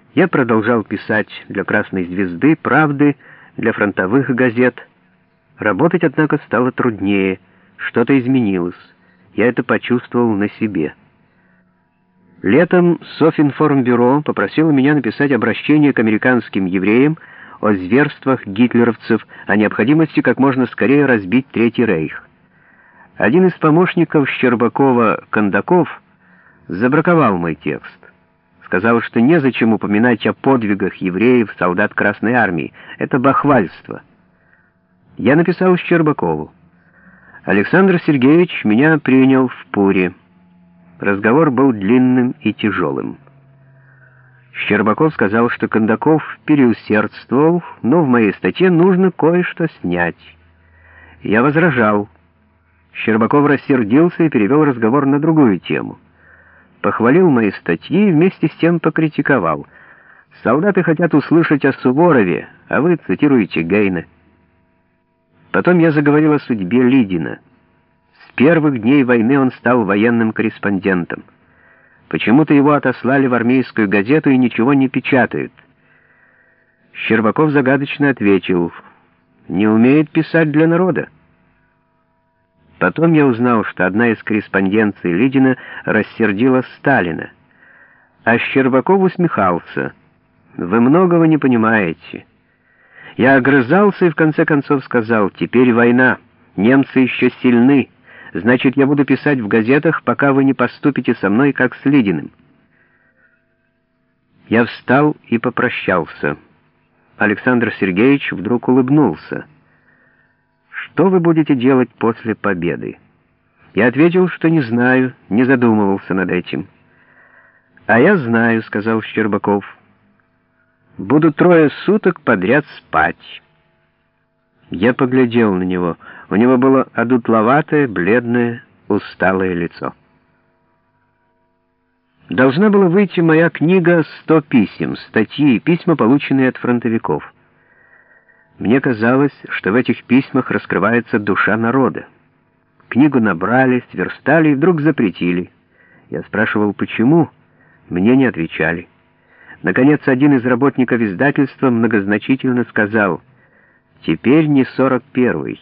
Я продолжал писать для «Красной звезды», «Правды», для фронтовых газет. Работать, однако, стало труднее, что-то изменилось. Я это почувствовал на себе. Летом Софинформбюро попросило меня написать обращение к американским евреям о зверствах гитлеровцев, о необходимости как можно скорее разбить Третий рейх. Один из помощников Щербакова, Кондаков, забраковал мой текст. Сказал, что незачем упоминать о подвигах евреев, солдат Красной Армии. Это бахвальство. Я написал Щербакову. Александр Сергеевич меня принял в Пуре. Разговор был длинным и тяжелым. Щербаков сказал, что Кондаков переусердствовал, но в моей статье нужно кое-что снять. Я возражал. Щербаков рассердился и перевел разговор на другую тему. Похвалил мои статьи и вместе с тем покритиковал. «Солдаты хотят услышать о Суворове, а вы цитируете Гейне». Потом я заговорил о судьбе Лидина. С первых дней войны он стал военным корреспондентом. Почему-то его отослали в армейскую газету и ничего не печатают. Щербаков загадочно ответил: «Не умеет писать для народа». Потом я узнал, что одна из корреспонденций Лидина рассердила Сталина. А Щербаков усмехался: «Вы многого не понимаете». Я огрызался и в конце концов сказал: «Теперь война, немцы еще сильны, значит, я буду писать в газетах, пока вы не поступите со мной, как с Лидиным». Я встал и попрощался. Александр Сергеевич вдруг улыбнулся. «Что вы будете делать после победы?» Я ответил, что не знаю, не задумывался над этим. «А я знаю», — сказал Щербаков. «Буду 3 суток подряд спать». Я поглядел на него. У него было одутловатое, бледное, усталое лицо. Должна была выйти моя книга «100 писем», статьи и письма, полученные от фронтовиков. Мне казалось, что в этих письмах раскрывается душа народа. Книгу набрали, сверстали и вдруг запретили. Я спрашивал, почему? Мне не отвечали. Наконец, один из работников издательства многозначительно сказал: «Теперь не 41-й».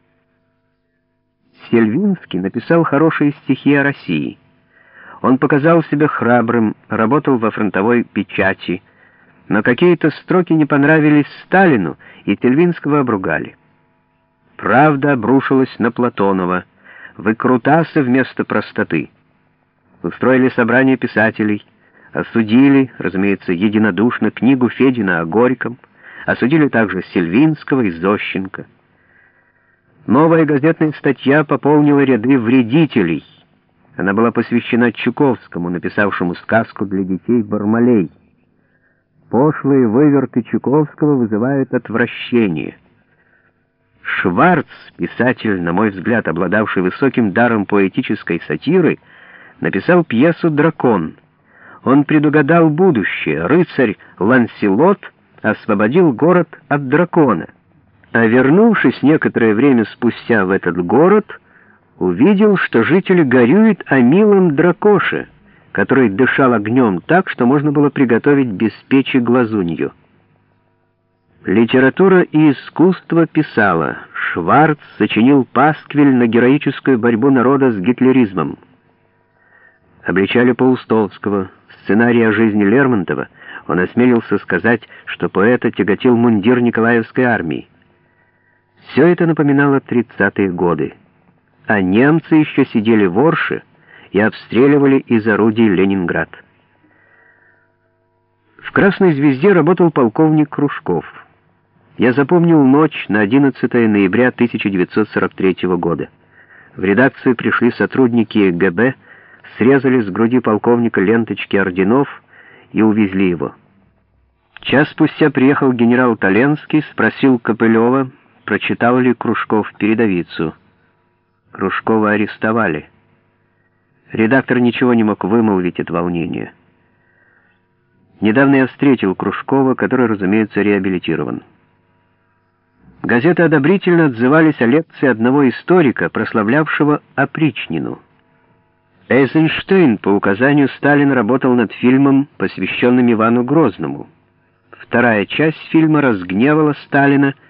Сельвинский написал хорошие стихи о России. Он показал себя храбрым, работал во фронтовой печати, но какие-то строки не понравились Сталину, и Сельвинского обругали. «Правда» обрушилась на Платонова. «Выкрутасы вместо простоты». Устроили собрание писателей, осудили, разумеется, единодушно книгу Федина о Горьком, осудили также Сельвинского и Зощенко. Новая газетная статья пополнила ряды вредителей. Она была посвящена Чуковскому, написавшему сказку для детей «Бармалей». Пошлые выверты Чуковского вызывают отвращение. Шварц, писатель, на мой взгляд, обладавший высоким даром поэтической сатиры, написал пьесу «Дракон». Он предугадал будущее. Рыцарь Ланселот освободил город от дракона. А вернувшись некоторое время спустя в этот город, увидел, что жители горюют о милом дракоше, который дышал огнем так, что можно было приготовить без печи глазунью. Литература и искусство писала. Шварц сочинил пасквиль на героическую борьбу народа с гитлеризмом. Обличали Паустовского. В сценарии о жизни Лермонтова он осмелился сказать, что поэта тяготил мундир Николаевской армии. Все это напоминало 30-е годы. А немцы еще сидели в Орше и обстреливали из орудий Ленинград. В «Красной звезде» работал полковник Кружков. Я запомнил ночь на 11 ноября 1943 года. В редакцию пришли сотрудники ГБ, срезали с груди полковника ленточки орденов и увезли его. Час спустя приехал генерал Толенский, спросил Копылева, прочитал ли Кружков передовицу. Кружкова арестовали. Редактор ничего не мог вымолвить от волнения. Недавно я встретил Кружкова, который, разумеется, реабилитирован. Газеты одобрительно отзывались о лекции одного историка, прославлявшего опричнину. Эйзенштейн по указанию Сталина работал над фильмом, посвященным Ивану Грозному. Вторая часть фильма разгневала Сталина,